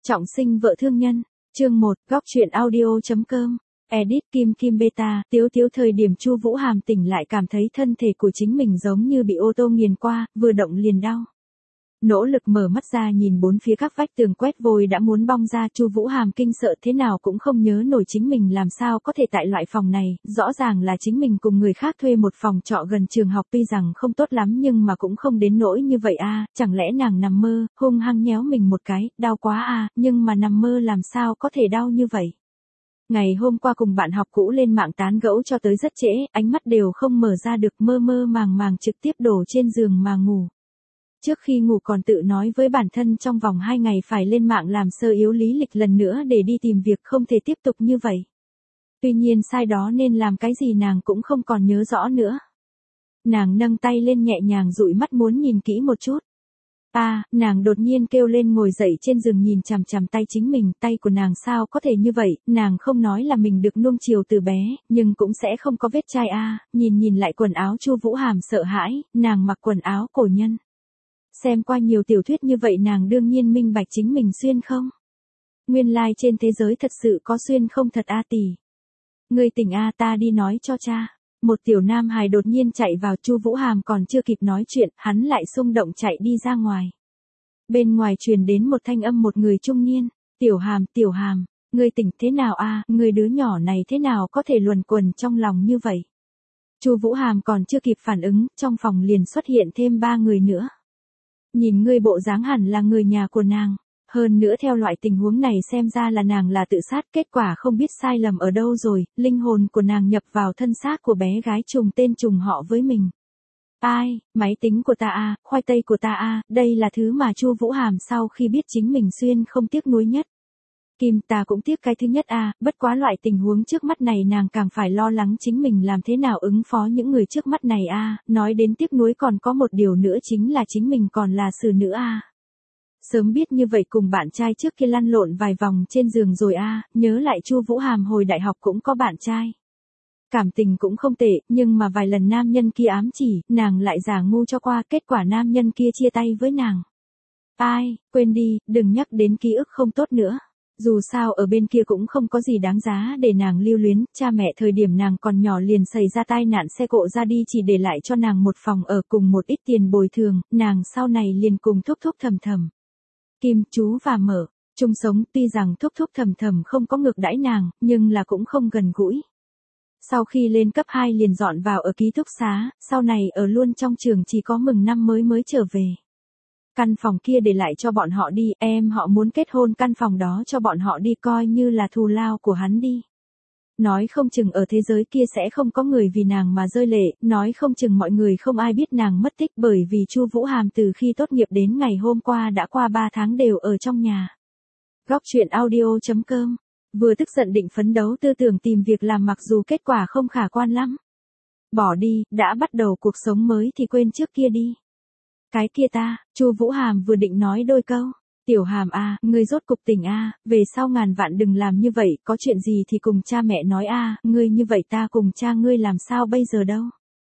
Trọng sinh vợ thương nhân, chương 1, góc truyện audio.com, edit Kim Kim Beta, Tiếu Tiếu thời điểm Chu Vũ Hàm tỉnh lại cảm thấy thân thể của chính mình giống như bị ô tô nghiền qua, vừa động liền đau. Nỗ lực mở mắt ra nhìn bốn phía các vách tường quét vôi đã muốn bong ra, Chu Vũ Hàm kinh sợ thế nào cũng không nhớ nổi chính mình làm sao có thể tại loại phòng này, rõ ràng là chính mình cùng người khác thuê một phòng trọ gần trường học tuy rằng không tốt lắm nhưng mà cũng không đến nỗi như vậy a, chẳng lẽ nàng nằm mơ, hung hăng nhéo mình một cái, đau quá a, nhưng mà nằm mơ làm sao có thể đau như vậy. Ngày hôm qua cùng bạn học cũ lên mạng tán gẫu cho tới rất trễ, ánh mắt đều không mở ra được, mơ mơ màng màng trực tiếp đổ trên giường mà ngủ. Trước khi ngủ còn tự nói với bản thân trong vòng 2 ngày phải lên mạng làm sơ yếu lý lịch lần nữa để đi tìm việc, không thể tiếp tục như vậy. Tuy nhiên sai đó nên làm cái gì nàng cũng không còn nhớ rõ nữa. Nàng nâng tay lên nhẹ nhàng dụi mắt muốn nhìn kỹ một chút. Nàng đột nhiên kêu lên ngồi dậy trên giường nhìn chằm chằm tay chính mình, tay của nàng sao có thể như vậy, nàng không nói là mình được nuông chiều từ bé, nhưng cũng sẽ không có vết chai nhìn lại quần áo Chu Vũ Hàm sợ hãi, nàng mặc quần áo cổ nhân. Xem qua nhiều tiểu thuyết như vậy nàng đương nhiên minh bạch chính mình xuyên không. Nguyên lai trên thế giới thật sự có xuyên không thật tỷ. Ngươi tỉnh ta đi nói cho cha. Một tiểu nam hài đột nhiên chạy vào, Chu Vũ Hàm còn chưa kịp nói chuyện, hắn lại xung động chạy đi ra ngoài. Bên ngoài truyền đến một thanh âm một người trung niên, tiểu Hàm, ngươi tỉnh thế nào ngươi đứa nhỏ này thế nào có thể luẩn quẩn trong lòng như vậy. Chu Vũ Hàm còn chưa kịp phản ứng, trong phòng liền xuất hiện thêm 3 người nữa. Nhìn ngươi bộ dáng hẳn là người nhà của nàng. Hơn nữa theo loại tình huống này xem ra là nàng là tự sát, kết quả không biết sai lầm ở đâu rồi, linh hồn của nàng nhập vào thân xác của bé gái trùng tên trùng họ với mình. Ai, máy tính của ta khoai tây của ta đây là thứ mà Chu Vũ Hàm sau khi biết chính mình xuyên không tiếc nuối nhất. Kim, ta cũng tiếc cái thứ nhất bất quá loại tình huống trước mắt này nàng càng phải lo lắng chính mình làm thế nào ứng phó những người trước mắt này nói đến tiếc nuối còn có một điều nữa chính là chính mình còn là xử nữ Sớm biết như vậy cùng bạn trai trước kia lăn lộn vài vòng trên giường rồi nhớ lại Chu Vũ Hàm hồi đại học cũng có bạn trai. Cảm tình cũng không tệ, nhưng mà vài lần nam nhân kia ám chỉ, nàng lại giả ngu cho qua, kết quả nam nhân kia chia tay với nàng. Quên đi, đừng nhắc đến ký ức không tốt nữa. Dù sao ở bên kia cũng không có gì đáng giá để nàng lưu luyến, cha mẹ thời điểm nàng còn nhỏ liền xảy ra tai nạn xe cộ ra đi chỉ để lại cho nàng một phòng ở cùng một ít tiền bồi thường, nàng sau này liền cùng thúc thúc thầm thầm. Kim, chú và Mở, chung sống, tuy rằng thúc thúc thầm thầm không có ngược đãi nàng, nhưng là cũng không gần gũi. Sau khi lên cấp 2 liền dọn vào ở ký túc xá, sau này ở luôn trong trường chỉ có mừng năm mới trở về. Căn phòng kia để lại cho bọn họ đi, em họ muốn kết hôn căn phòng đó cho bọn họ đi coi như là thù lao của hắn đi. Nói không chừng ở thế giới kia sẽ không có người vì nàng mà rơi lệ, nói không chừng mọi người không ai biết nàng mất tích bởi vì Chu Vũ Hàm từ khi tốt nghiệp đến ngày hôm qua đã qua 3 tháng đều ở trong nhà. Góc truyện audio.com, vừa tức giận định phấn đấu tư tưởng tìm việc làm mặc dù kết quả không khả quan lắm. Bỏ đi, đã bắt đầu cuộc sống mới thì quên trước kia đi. Cái kia Chu Vũ Hàm vừa định nói đôi câu. Tiểu Hàm ngươi rốt cục tỉnh về sau ngàn vạn đừng làm như vậy, có chuyện gì thì cùng cha mẹ nói ngươi như vậy ta cùng cha ngươi làm sao bây giờ đâu.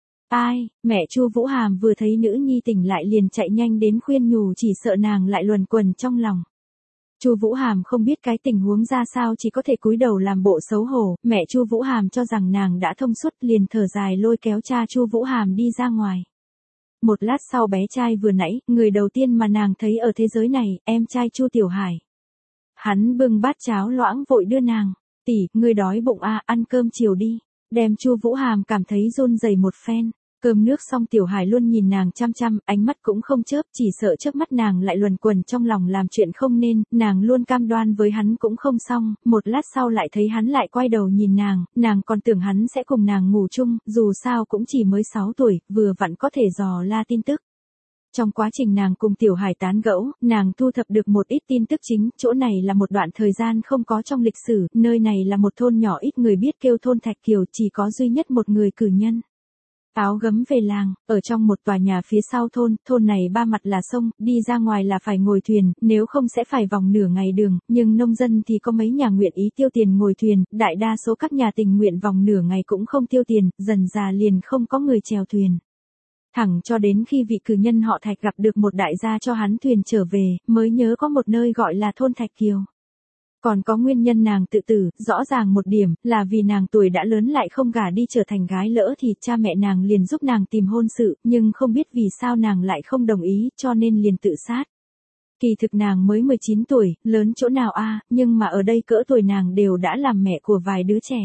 Mẹ Chu Vũ Hàm vừa thấy nữ nhi tỉnh lại liền chạy nhanh đến khuyên nhủ chỉ sợ nàng lại luẩn quẩn trong lòng. Chu Vũ Hàm không biết cái tình huống ra sao chỉ có thể cúi đầu làm bộ xấu hổ, mẹ Chu Vũ Hàm cho rằng nàng đã thông suốt liền thở dài lôi kéo cha Chu Vũ Hàm đi ra ngoài. Một lát sau bé trai vừa nãy, người đầu tiên mà nàng thấy ở thế giới này, em trai Chu Tiểu Hải. Hắn bưng bát cháo loãng vội đưa nàng, tỷ, ngươi đói bụng ăn cơm chiều đi, đem Chu Vũ Hàm cảm thấy run rẩy một phen. Cơm nước xong Tiểu Hải luôn nhìn nàng chăm chăm, ánh mắt cũng không chớp, chỉ sợ chớp mắt nàng lại luẩn quẩn trong lòng làm chuyện không nên, nàng luôn cam đoan với hắn cũng không xong, một lát sau lại thấy hắn lại quay đầu nhìn nàng còn tưởng hắn sẽ cùng nàng ngủ chung, dù sao cũng chỉ mới 6 tuổi, vừa vặn có thể dò la tin tức. Trong quá trình nàng cùng Tiểu Hải tán gẫu, nàng thu thập được một ít tin tức chính, chỗ này là một đoạn thời gian không có trong lịch sử, nơi này là một thôn nhỏ ít người biết kêu thôn Thạch Kiều, chỉ có duy nhất một người cử nhân. Áo gấm về làng, ở trong một tòa nhà phía sau thôn này 3 mặt là sông, đi ra ngoài là phải ngồi thuyền, nếu không sẽ phải vòng nửa ngày đường, nhưng nông dân thì có mấy nhà nguyện ý tiêu tiền ngồi thuyền, đại đa số các nhà tình nguyện vòng nửa ngày cũng không tiêu tiền, dần già liền không có người chèo thuyền. Thẳng cho đến khi vị cử nhân họ Thạch gặp được một đại gia cho hắn thuyền trở về, mới nhớ có một nơi gọi là thôn Thạch Kiều. Còn có nguyên nhân nàng tự tử, rõ ràng một điểm, là vì nàng tuổi đã lớn lại không gả đi trở thành gái lỡ thì cha mẹ nàng liền giúp nàng tìm hôn sự, nhưng không biết vì sao nàng lại không đồng ý, cho nên liền tự sát. Kỳ thực nàng mới 19 tuổi, lớn chỗ nào a, nhưng mà ở đây cỡ tuổi nàng đều đã làm mẹ của vài đứa trẻ.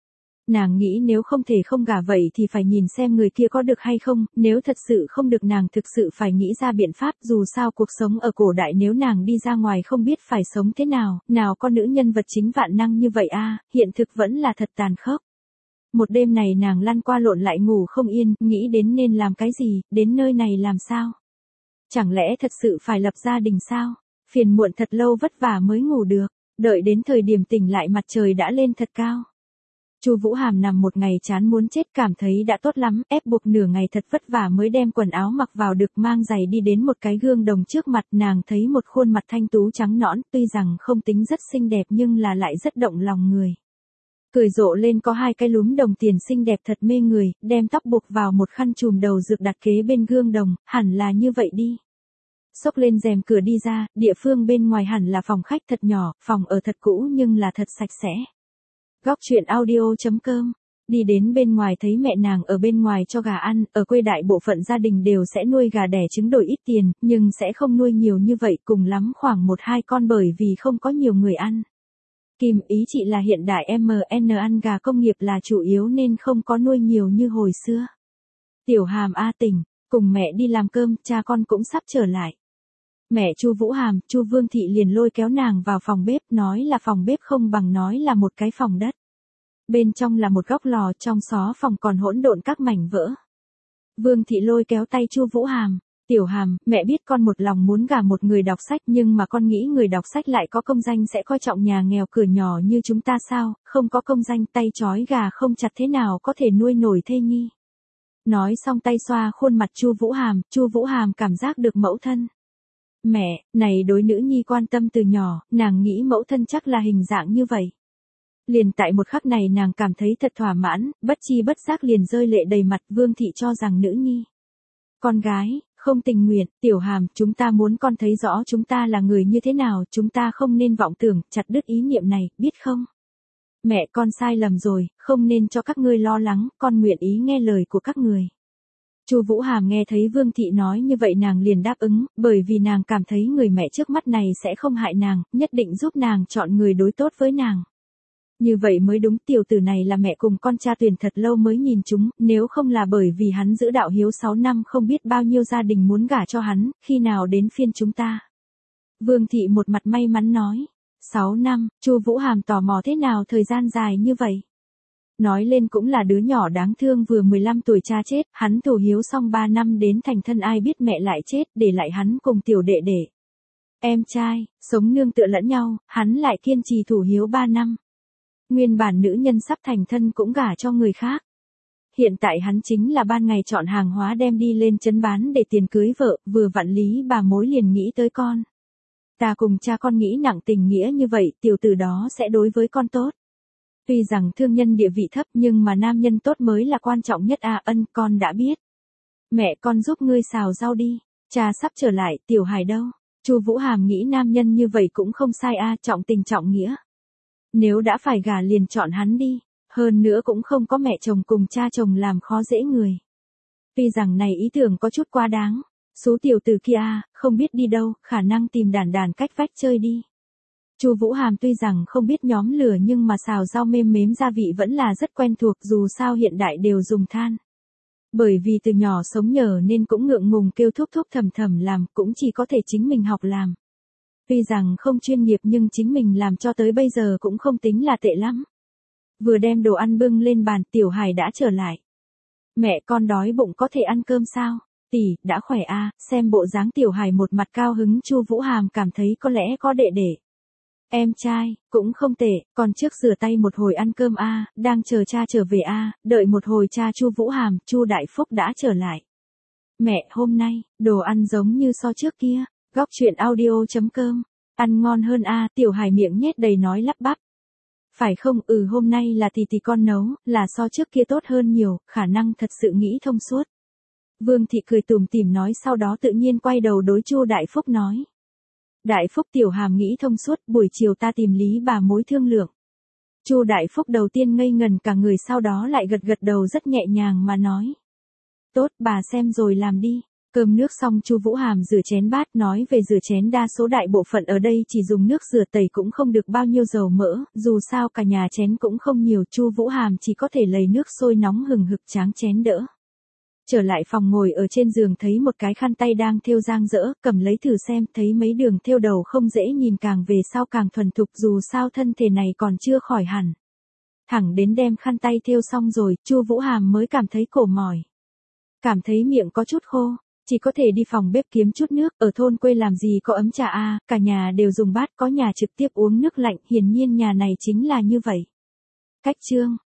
Nàng nghĩ nếu không thể không gả vậy thì phải nhìn xem người kia có được hay không, nếu thật sự không được nàng thực sự phải nghĩ ra biện pháp, dù sao cuộc sống ở cổ đại nếu nàng đi ra ngoài không biết phải sống thế nào, nào có nữ nhân vật chính vạn năng như vậy a, hiện thực vẫn là thật tàn khốc. Một đêm này nàng lăn qua lộn lại ngủ không yên, nghĩ đến nên làm cái gì, đến nơi này làm sao? Chẳng lẽ thật sự phải lập gia đình sao? Phiền muộn thật lâu vất vả mới ngủ được, đợi đến thời điểm tỉnh lại mặt trời đã lên thật cao. Chu Vũ Hàm nằm một ngày chán muốn chết, cảm thấy đã tốt lắm, ép buộc nửa ngày thật vất vả mới đem quần áo mặc vào được, mang giày đi đến một cái gương đồng trước mặt, nàng thấy một khuôn mặt thanh tú trắng nõn, tuy rằng không tính rất xinh đẹp nhưng là lại rất động lòng người. Cười rộ lên có hai cái lúm đồng tiền xinh đẹp thật mê người, đem tóc buộc vào một khăn trùm đầu rực đặt kế bên gương đồng, hẳn là như vậy đi. Xốc lên rèm cửa đi ra, địa phương bên ngoài hẳn là phòng khách thật nhỏ, phòng ở thật cũ nhưng là thật sạch sẽ. Góc chuyện audio.com. Đi đến bên ngoài thấy mẹ nàng ở bên ngoài cho gà ăn, ở quê đại bộ phận gia đình đều sẽ nuôi gà đẻ trứng đổi ít tiền, nhưng sẽ không nuôi nhiều như vậy, cùng lắm khoảng 1-2 con bởi vì không có nhiều người ăn. Kim ý chị là hiện đại MN ăn gà công nghiệp là chủ yếu nên không có nuôi nhiều như hồi xưa. Tiểu Hàm a tỉnh, cùng mẹ đi làm cơm, cha con cũng sắp trở lại. Mẹ Chu Vũ Hàm, Chu Vương Thị liền lôi kéo nàng vào phòng bếp, nói là phòng bếp không bằng nói là một cái phòng đất. Bên trong là một góc lò, trong xó phòng còn hỗn độn các mảnh vỡ. Vương Thị lôi kéo tay Chu Vũ Hàm, Tiểu Hàm, mẹ biết con một lòng muốn gả một người đọc sách nhưng mà con nghĩ người đọc sách lại có công danh sẽ coi trọng nhà nghèo cửa nhỏ như chúng ta sao, không có công danh tay trói gà không chặt thế nào có thể nuôi nổi thê nhi. Nói xong tay xoa khuôn mặt Chu Vũ Hàm cảm giác được mẫu thân. Mẹ, này đối nữ nhi quan tâm từ nhỏ, nàng nghĩ mẫu thân chắc là hình dạng như vậy. Liền tại một khắc này nàng cảm thấy thật thỏa mãn, bất chi bất giác liền rơi lệ đầy mặt. Vương Thị cho rằng nữ nhi. Con gái, không tình nguyện, Tiểu Hàm, chúng ta muốn con thấy rõ chúng ta là người như thế nào, chúng ta không nên vọng tưởng, chặt đứt ý niệm này, biết không? Mẹ con sai lầm rồi, không nên cho các ngươi lo lắng, con nguyện ý nghe lời của các người. Chu Vũ Hàm nghe thấy Vương Thị nói như vậy nàng liền đáp ứng, bởi vì nàng cảm thấy người mẹ trước mắt này sẽ không hại nàng, nhất định giúp nàng chọn người đối tốt với nàng. Như vậy mới đúng, tiểu tử này là mẹ cùng con cha tuyển thật lâu mới nhìn chúng, nếu không là bởi vì hắn giữ đạo hiếu 6 năm không biết bao nhiêu gia đình muốn gả cho hắn, khi nào đến phiên chúng ta. Vương Thị một mặt may mắn nói, 6 năm, Chu Vũ Hàm tò mò thế nào thời gian dài như vậy. Nói lên cũng là đứa nhỏ đáng thương vừa 15 tuổi cha chết, hắn thủ hiếu xong 3 năm đến thành thân ai biết mẹ lại chết, để lại hắn cùng tiểu đệ đệ. Em trai, sống nương tựa lẫn nhau, hắn lại kiên trì thủ hiếu 3 năm. Nguyên bản nữ nhân sắp thành thân cũng gả cho người khác. Hiện tại hắn chính là ban ngày chọn hàng hóa đem đi lên trấn bán để tiền cưới vợ, vừa vặn lý bà mối liền nghĩ tới con. Ta cùng cha con nghĩ nặng tình nghĩa như vậy, tiểu tử đó sẽ đối với con tốt. Tuy rằng thương nhân địa vị thấp nhưng mà nam nhân tốt mới là quan trọng nhất à, ân con đã biết. Mẹ con giúp ngươi xào rau đi, cha sắp trở lại, Tiểu Hải đâu? Chu Vũ Hàm nghĩ nam nhân như vậy cũng không sai à, trọng tình trọng nghĩa. Nếu đã phải gả liền chọn hắn đi, hơn nữa cũng không có mẹ chồng cùng cha chồng làm khó dễ người. Tuy rằng này ý tưởng có chút quá đáng, số tiểu tử kia không biết đi đâu, khả năng tìm đàn cách vách chơi đi. Chu Vũ Hàm tuy rằng không biết nhóm lửa nhưng mà xào rau mêm mếm gia vị vẫn là rất quen thuộc, dù sao hiện đại đều dùng than. Bởi vì từ nhỏ sống nhờ nên cũng ngượng ngùng kêu thúc thúc thầm thầm làm, cũng chỉ có thể chính mình học làm. Tuy rằng không chuyên nghiệp nhưng chính mình làm cho tới bây giờ cũng không tính là tệ lắm. Vừa đem đồ ăn bưng lên bàn, Tiểu Hải đã trở lại. Mẹ con đói bụng có thể ăn cơm sao? Tỷ, đã khỏe à, xem bộ dáng Tiểu Hải một mặt cao hứng. Chu Vũ Hàm cảm thấy có lẽ có đệ đệ. Em trai, cũng không tệ, còn trước rửa tay một hồi ăn cơm đang chờ cha trở về đợi một hồi cha. Chu Vũ Hàm, Chu Đại Phúc đã trở lại. Mẹ, hôm nay, đồ ăn giống như so trước kia. Góc chuyện audio.com, ăn ngon hơn Tiểu Hải miệng nhét đầy nói lắp bắp. Phải không, hôm nay là tỷ con nấu, là so trước kia tốt hơn nhiều, khả năng thật sự nghĩ thông suốt. Vương thị cười tủm tỉm nói, sau đó tự nhiên quay đầu đối Chu Đại Phúc nói. Đại Phúc tiểu hàm nghĩ thông suốt, buổi chiều ta tìm Lý bà mối thương lượng. Chu Đại Phúc đầu tiên ngây ngần cả người, sau đó lại gật gật đầu rất nhẹ nhàng mà nói. Tốt, bà xem rồi làm đi. Cơm nước xong Chu Vũ Hàm rửa chén bát, nói về rửa chén đa số đại bộ phận ở đây chỉ dùng nước rửa tẩy cũng không được bao nhiêu dầu mỡ, dù sao cả nhà chén cũng không nhiều, Chu Vũ Hàm chỉ có thể lấy nước sôi nóng hừng hực tráng chén đỡ. Trở lại phòng ngồi ở trên giường thấy một cái khăn tay đang thêu dang dỡ, cầm lấy thử xem, thấy mấy đường thêu đầu không dễ nhìn, càng về sau càng thuần thục, dù sao thân thể này còn chưa khỏi hẳn. Thẳng đến đem khăn tay thêu xong rồi, Chu Vũ Hàm mới cảm thấy cổ mỏi. Cảm thấy miệng có chút khô, chỉ có thể đi phòng bếp kiếm chút nước, ở thôn quê làm gì có ấm trà a, cả nhà đều dùng bát, có nhà trực tiếp uống nước lạnh, hiển nhiên nhà này chính là như vậy. Cách chương